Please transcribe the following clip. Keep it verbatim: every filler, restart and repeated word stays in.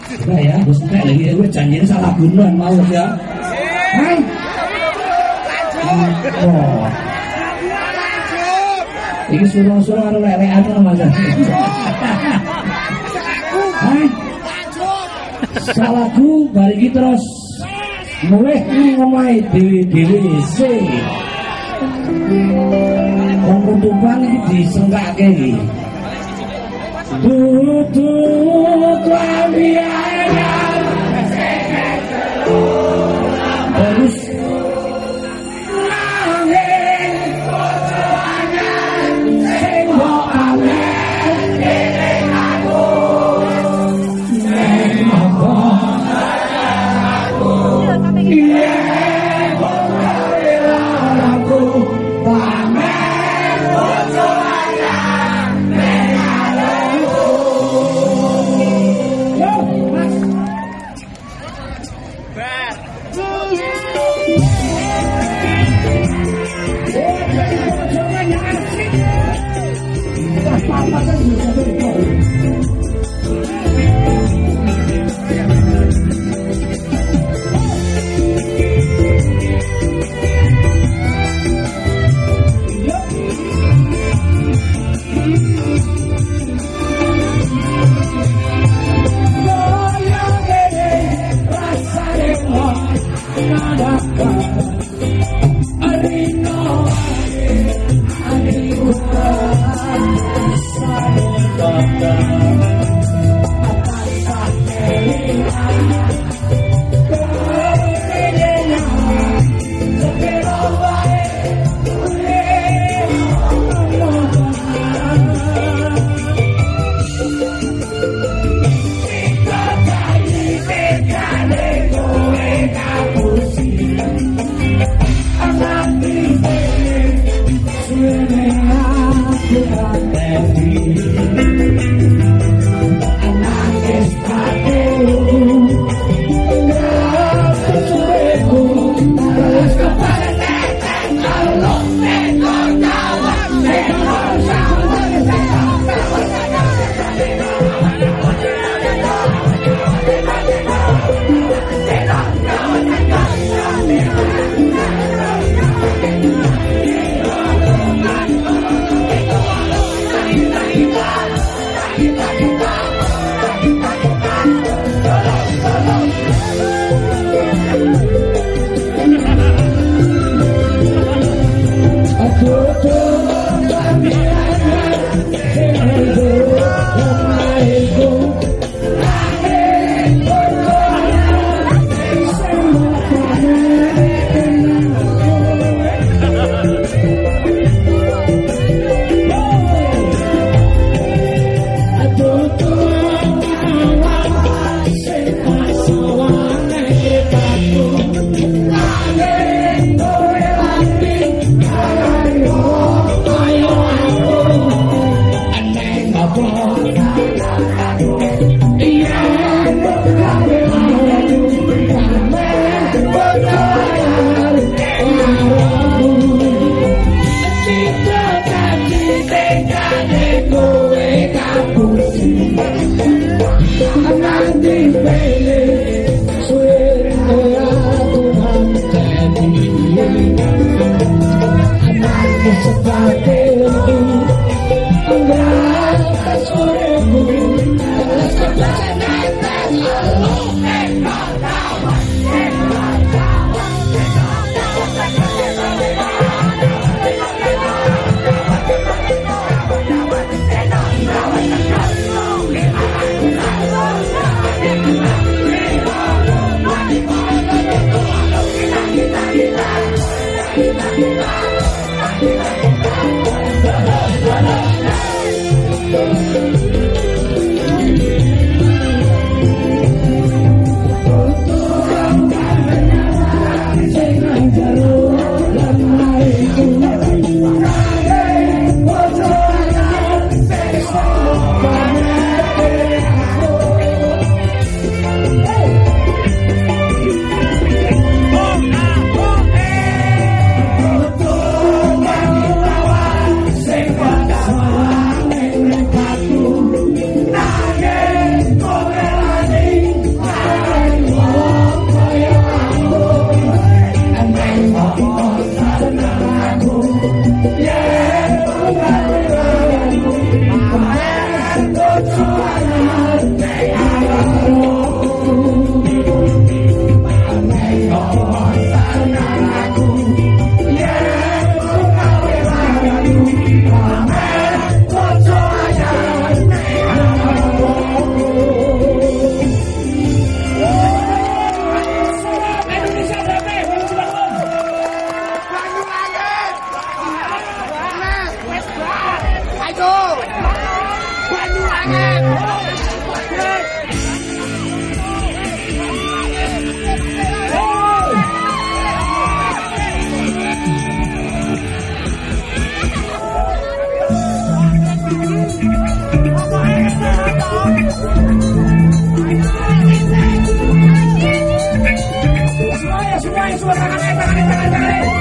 Nah ya, bos entek lagi gue janjinya salah bunuhan mau ya. Hai. Oh. Iki suruh-suruh karo lelekan to Mas. Hai. Salahku bar iki terus mulih ngomahe dhewe-dhewe sih. Wong kutuban iki disenggake iki. Tutut lambianya terus nanging kocoannya sing mbok amen ning aku ning apa aku iya kok aku pamer kocoannya ning aku. Yo Mas Bar pas-pasan bisa berpol. Aku Semua semua tangan tangan tangan tangan.